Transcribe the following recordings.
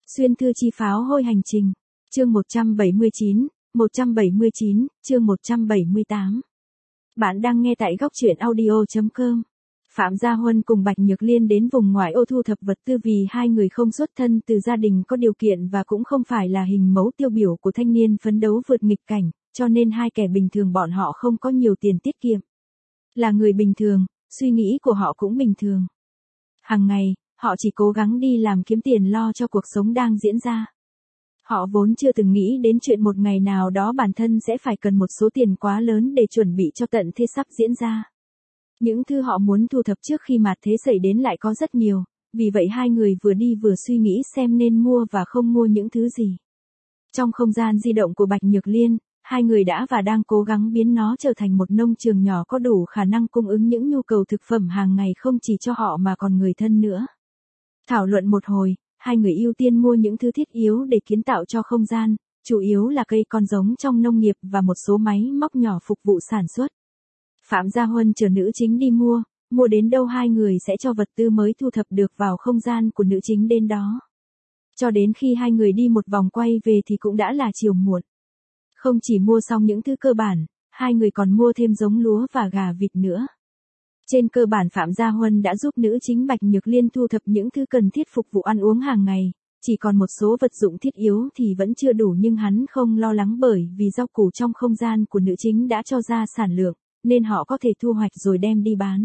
Xuyên thư chi pháo hôi hành trình. Chương 179, chương 178. Bạn đang nghe tại góc truyện audio.com. Phạm Gia Huân cùng Bạch Nhược Liên đến vùng ngoại ô thu thập vật tư vì hai người không xuất thân từ gia đình có điều kiện và cũng không phải là hình mẫu tiêu biểu của thanh niên phấn đấu vượt nghịch cảnh, cho nên hai kẻ bình thường bọn họ không có nhiều tiền tiết kiệm. Là người bình thường, suy nghĩ của họ cũng bình thường. Hàng ngày, họ chỉ cố gắng đi làm kiếm tiền lo cho cuộc sống đang diễn ra. Họ vốn chưa từng nghĩ đến chuyện một ngày nào đó bản thân sẽ phải cần một số tiền quá lớn để chuẩn bị cho tận thế sắp diễn ra. Những thứ họ muốn thu thập trước khi mạt thế xảy đến lại có rất nhiều, vì vậy hai người vừa đi vừa suy nghĩ xem nên mua và không mua những thứ gì. Trong không gian di động của Bạch Nhược Liên, hai người đã và đang cố gắng biến nó trở thành một nông trường nhỏ có đủ khả năng cung ứng những nhu cầu thực phẩm hàng ngày không chỉ cho họ mà còn người thân nữa. Thảo luận một hồi, hai người ưu tiên mua những thứ thiết yếu để kiến tạo cho không gian, chủ yếu là cây con giống trong nông nghiệp và một số máy móc nhỏ phục vụ sản xuất. Phạm Gia Huân chờ nữ chính đi mua đến đâu hai người sẽ cho vật tư mới thu thập được vào không gian của nữ chính đến đó. Cho đến khi hai người đi một vòng quay về thì cũng đã là chiều muộn. Không chỉ mua xong những thứ cơ bản, hai người còn mua thêm giống lúa và gà vịt nữa. Trên cơ bản Phạm Gia Huân đã giúp nữ chính Bạch Nhược Liên thu thập những thứ cần thiết phục vụ ăn uống hàng ngày, chỉ còn một số vật dụng thiết yếu thì vẫn chưa đủ nhưng hắn không lo lắng bởi vì rau củ trong không gian của nữ chính đã cho ra sản lượng, nên họ có thể thu hoạch rồi đem đi bán.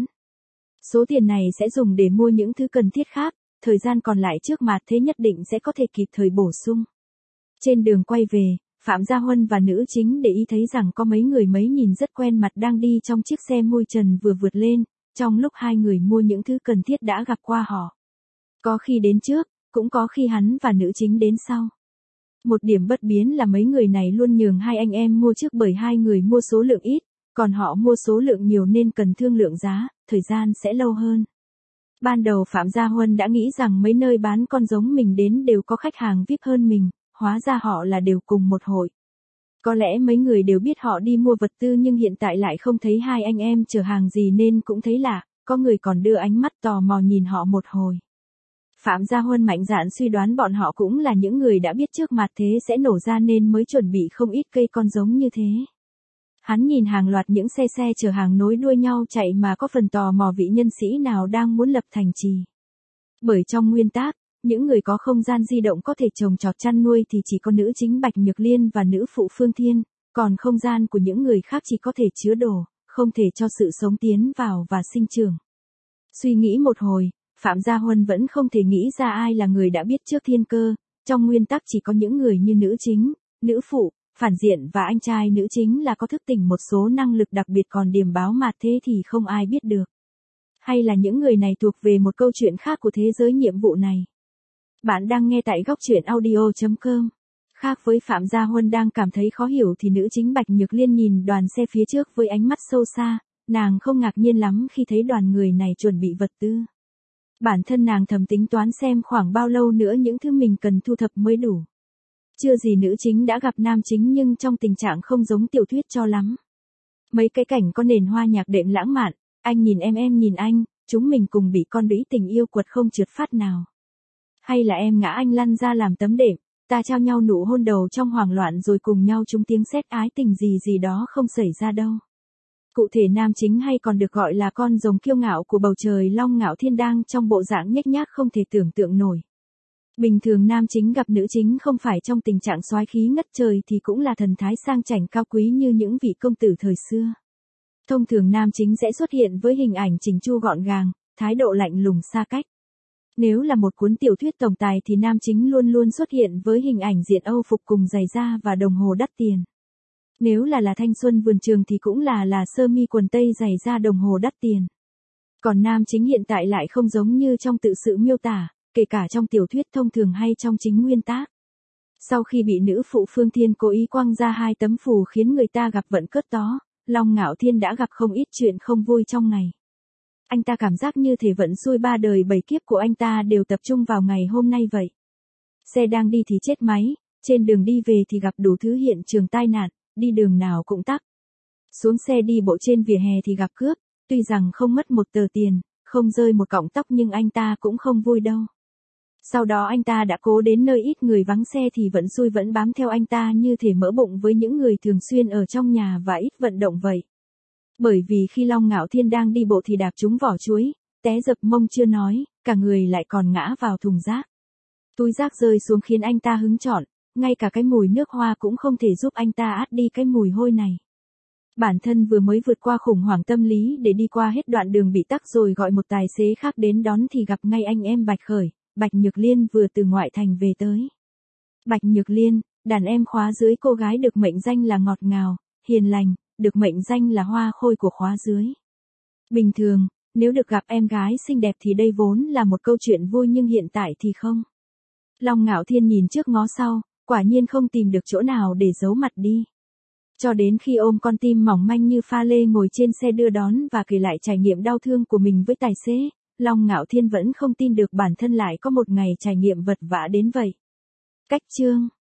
Số tiền này sẽ dùng để mua những thứ cần thiết khác, thời gian còn lại trước mạt thế nhất định sẽ có thể kịp thời bổ sung. Trên đường quay về, Phạm Gia Huân và nữ chính để ý thấy rằng có mấy người mấy nhìn rất quen mặt đang đi trong chiếc xe mui trần vừa vượt lên, trong lúc hai người mua những thứ cần thiết đã gặp qua họ. Có khi đến trước, cũng có khi hắn và nữ chính đến sau. Một điểm bất biến là mấy người này luôn nhường hai anh em mua trước bởi hai người mua số lượng ít, còn họ mua số lượng nhiều nên cần thương lượng giá, thời gian sẽ lâu hơn. Ban đầu Phạm Gia Huân đã nghĩ rằng mấy nơi bán con giống mình đến đều có khách hàng VIP hơn mình, hóa ra họ là đều cùng một hội. Có lẽ mấy người đều biết họ đi mua vật tư nhưng hiện tại lại không thấy hai anh em chở hàng gì nên cũng thấy lạ, có người còn đưa ánh mắt tò mò nhìn họ một hồi. Phạm Gia Huân mạnh dạn suy đoán bọn họ cũng là những người đã biết trước mạt thế sẽ nổ ra nên mới chuẩn bị không ít cây con giống như thế. Hắn nhìn hàng loạt những xe chở hàng nối đuôi nhau chạy mà có phần tò mò vị nhân sĩ nào đang muốn lập thành trì. Bởi trong nguyên tắc, những người có không gian di động có thể trồng trọt chăn nuôi thì chỉ có nữ chính Bạch Nhược Liên và nữ phụ Phương Thiên, còn không gian của những người khác chỉ có thể chứa đồ, không thể cho sự sống tiến vào và sinh trưởng. Suy nghĩ một hồi, Phạm Gia Huân vẫn không thể nghĩ ra ai là người đã biết trước thiên cơ, trong nguyên tắc chỉ có những người như nữ chính, nữ phụ, phản diện và anh trai nữ chính là có thức tỉnh một số năng lực đặc biệt còn điểm báo mạt thế thì không ai biết được. Hay là những người này thuộc về một câu chuyện khác của thế giới nhiệm vụ này. Bạn đang nghe tại góc truyện audio.com. Khác với Phạm Gia Huân đang cảm thấy khó hiểu thì nữ chính Bạch Nhược Liên nhìn đoàn xe phía trước với ánh mắt sâu xa, nàng không ngạc nhiên lắm khi thấy đoàn người này chuẩn bị vật tư. Bản thân nàng thầm tính toán xem khoảng bao lâu nữa những thứ mình cần thu thập mới đủ. Chưa gì nữ chính đã gặp nam chính nhưng trong tình trạng không giống tiểu thuyết cho lắm. Mấy cái cảnh có nền hoa nhạc đệm lãng mạn, anh nhìn em nhìn anh, chúng mình cùng bị con đũy tình yêu quật không trượt phát nào. Hay là em ngã anh lăn ra làm tấm đệm, ta trao nhau nụ hôn đầu trong hoảng loạn rồi cùng nhau trúng tiếng sét ái tình gì đó không xảy ra đâu. Cụ thể nam chính hay còn được gọi là con rồng kiêu ngạo của bầu trời Long Ngạo Thiên đang trong bộ dạng nhếch nhác không thể tưởng tượng nổi. Bình thường nam chính gặp nữ chính không phải trong tình trạng soái khí ngất trời thì cũng là thần thái sang chảnh cao quý như những vị công tử thời xưa. Thông thường nam chính sẽ xuất hiện với hình ảnh chỉnh chu gọn gàng, thái độ lạnh lùng xa cách. Nếu là một cuốn tiểu thuyết tổng tài thì nam chính luôn luôn xuất hiện với hình ảnh diện Âu phục cùng giày da và đồng hồ đắt tiền. Nếu là thanh xuân vườn trường thì cũng là sơ mi quần tây giày da đồng hồ đắt tiền. Còn nam chính hiện tại lại không giống như trong tự sự miêu tả, kể cả trong tiểu thuyết thông thường hay trong chính nguyên tác. Sau khi bị nữ phụ Phương Thiên cố ý quăng ra hai tấm phù khiến người ta gặp vận cất tó, Long Ngạo Thiên đã gặp không ít chuyện không vui trong ngày. Anh ta cảm giác như thể vận xui ba đời bảy kiếp của anh ta đều tập trung vào ngày hôm nay vậy. Xe đang đi thì chết máy, trên đường đi về thì gặp đủ thứ hiện trường tai nạn, đi đường nào cũng tắc. Xuống xe đi bộ trên vỉa hè thì gặp cướp, tuy rằng không mất một tờ tiền, không rơi một cọng tóc nhưng anh ta cũng không vui đâu. Sau đó anh ta đã cố đến nơi ít người vắng xe thì vẫn xui vẫn bám theo anh ta như thể mỡ bụng với những người thường xuyên ở trong nhà và ít vận động vậy. Bởi vì khi Long Ngạo Thiên đang đi bộ thì đạp trúng vỏ chuối, té dập mông chưa nói, cả người lại còn ngã vào thùng rác. Túi rác rơi xuống khiến anh ta hứng chọn, ngay cả cái mùi nước hoa cũng không thể giúp anh ta át đi cái mùi hôi này. Bản thân vừa mới vượt qua khủng hoảng tâm lý để đi qua hết đoạn đường bị tắc rồi gọi một tài xế khác đến đón thì gặp ngay anh em Bạch Khởi, Bạch Nhược Liên vừa từ ngoại thành về tới. Bạch Nhược Liên, đàn em khóa dưới cô gái được mệnh danh là ngọt ngào, hiền lành, được mệnh danh là hoa khôi của khóa dưới. Bình thường, nếu được gặp em gái xinh đẹp thì đây vốn là một câu chuyện vui nhưng hiện tại thì không. Long Ngạo Thiên nhìn trước ngó sau, quả nhiên không tìm được chỗ nào để giấu mặt đi. Cho đến khi ôm con tim mỏng manh như pha lê ngồi trên xe đưa đón và kể lại trải nghiệm đau thương của mình với tài xế, Long Ngạo Thiên vẫn không tin được bản thân lại có một ngày trải nghiệm vật vã đến vậy. Cách chương